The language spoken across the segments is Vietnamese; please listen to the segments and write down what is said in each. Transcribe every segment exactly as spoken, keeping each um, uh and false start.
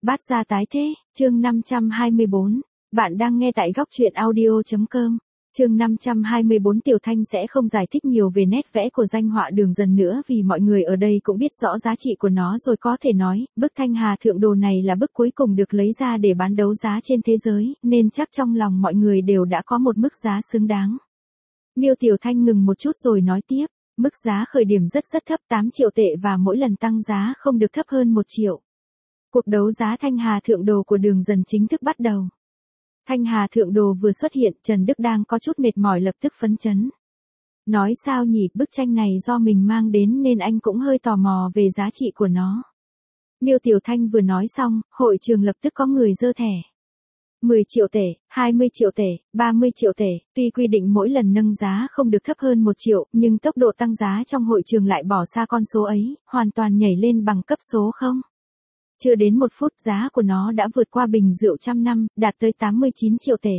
Bát gia tái thế, chương năm trăm hai mươi bốn. Bạn đang nghe tại góc truyện audio chấm com. Chương năm trăm hai mươi bốn. Tiểu Thanh sẽ không giải thích nhiều về nét vẽ của danh họa Đường Dần nữa vì mọi người ở đây cũng biết rõ giá trị của nó rồi, có thể nói, bức Thanh Hà Thượng Đồ này là bức cuối cùng được lấy ra để bán đấu giá trên thế giới, nên chắc trong lòng mọi người đều đã có một mức giá xứng đáng. Miêu Tiểu Thanh ngừng một chút rồi nói tiếp, mức giá khởi điểm rất rất thấp, tám triệu tệ, và mỗi lần tăng giá không được thấp hơn một triệu. Cuộc đấu giá Thanh Hà Thượng Đồ của Đường Dần chính thức bắt đầu. Thanh Hà Thượng Đồ vừa xuất hiện, Trần Đức đang có chút mệt mỏi lập tức phấn chấn. Nói sao nhỉ, bức tranh này do mình mang đến nên anh cũng hơi tò mò về giá trị của nó. Miêu Tiểu Thanh vừa nói xong, hội trường lập tức có người giơ thẻ. mười triệu tệ, hai mươi triệu tệ, ba mươi triệu tệ, tuy quy định mỗi lần nâng giá không được thấp hơn một triệu, nhưng tốc độ tăng giá trong hội trường lại bỏ xa con số ấy, hoàn toàn nhảy lên bằng cấp số không. Chưa đến một phút giá của nó đã vượt qua bình rượu trăm năm, đạt tới tám mươi chín triệu tệ.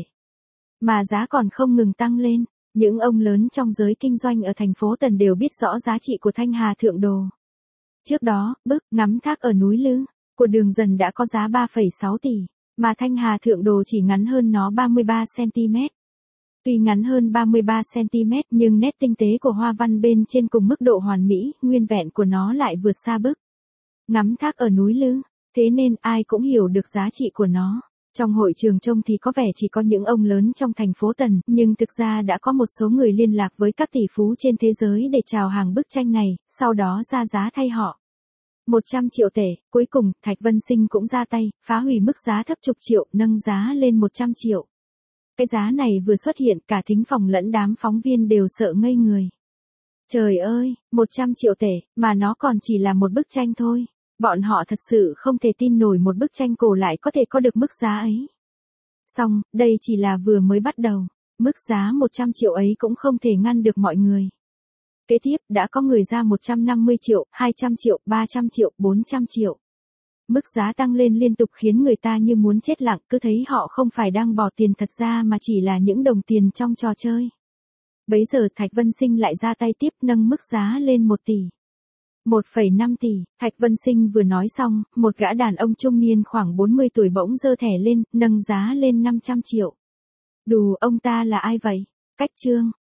Mà giá còn không ngừng tăng lên, những ông lớn trong giới kinh doanh ở thành phố Tần đều biết rõ giá trị của Thanh Hà Thượng Đồ. Trước đó, bức Ngắm Thác ở núi Lư của Đường Dần đã có giá ba phẩy sáu tỷ, mà Thanh Hà Thượng Đồ chỉ ngắn hơn nó ba mươi ba xăng-ti-mét. Tuy ngắn hơn ba mươi ba xăng-ti-mét nhưng nét tinh tế của hoa văn bên trên cùng mức độ hoàn mỹ, nguyên vẹn của nó lại vượt xa bức Ngắm Thác ở núi Lư. Thế nên ai cũng hiểu được giá trị của nó. Trong hội trường trông thì có vẻ chỉ có những ông lớn trong thành phố Tần, nhưng thực ra đã có một số người liên lạc với các tỷ phú trên thế giới để chào hàng bức tranh này, sau đó ra giá thay họ. một trăm triệu tệ, cuối cùng, Thạch Vân Sinh cũng ra tay, phá hủy mức giá thấp chục triệu, nâng giá lên một trăm triệu. Cái giá này vừa xuất hiện, cả thính phòng lẫn đám phóng viên đều sợ ngây người. Trời ơi, một trăm triệu tệ, mà nó còn chỉ là một bức tranh thôi. Bọn họ thật sự không thể tin nổi một bức tranh cổ lại có thể có được mức giá ấy. Xong, đây chỉ là vừa mới bắt đầu. Mức giá một trăm triệu ấy cũng không thể ngăn được mọi người. Kế tiếp, đã có người ra một trăm năm mươi triệu, hai trăm triệu, ba trăm triệu, bốn trăm triệu. Mức giá tăng lên liên tục khiến người ta như muốn chết lặng, cứ thấy họ không phải đang bỏ tiền thật ra mà chỉ là những đồng tiền trong trò chơi. Bấy giờ Thạch Vân Sinh lại ra tay tiếp, nâng mức giá lên một tỷ. một phẩy năm tỷ, Thạch Vân Sinh vừa nói xong, một gã đàn ông trung niên khoảng bốn mươi tuổi bỗng giơ thẻ lên, nâng giá lên năm trăm triệu. Đù, ông ta là ai vậy? Cách Trương,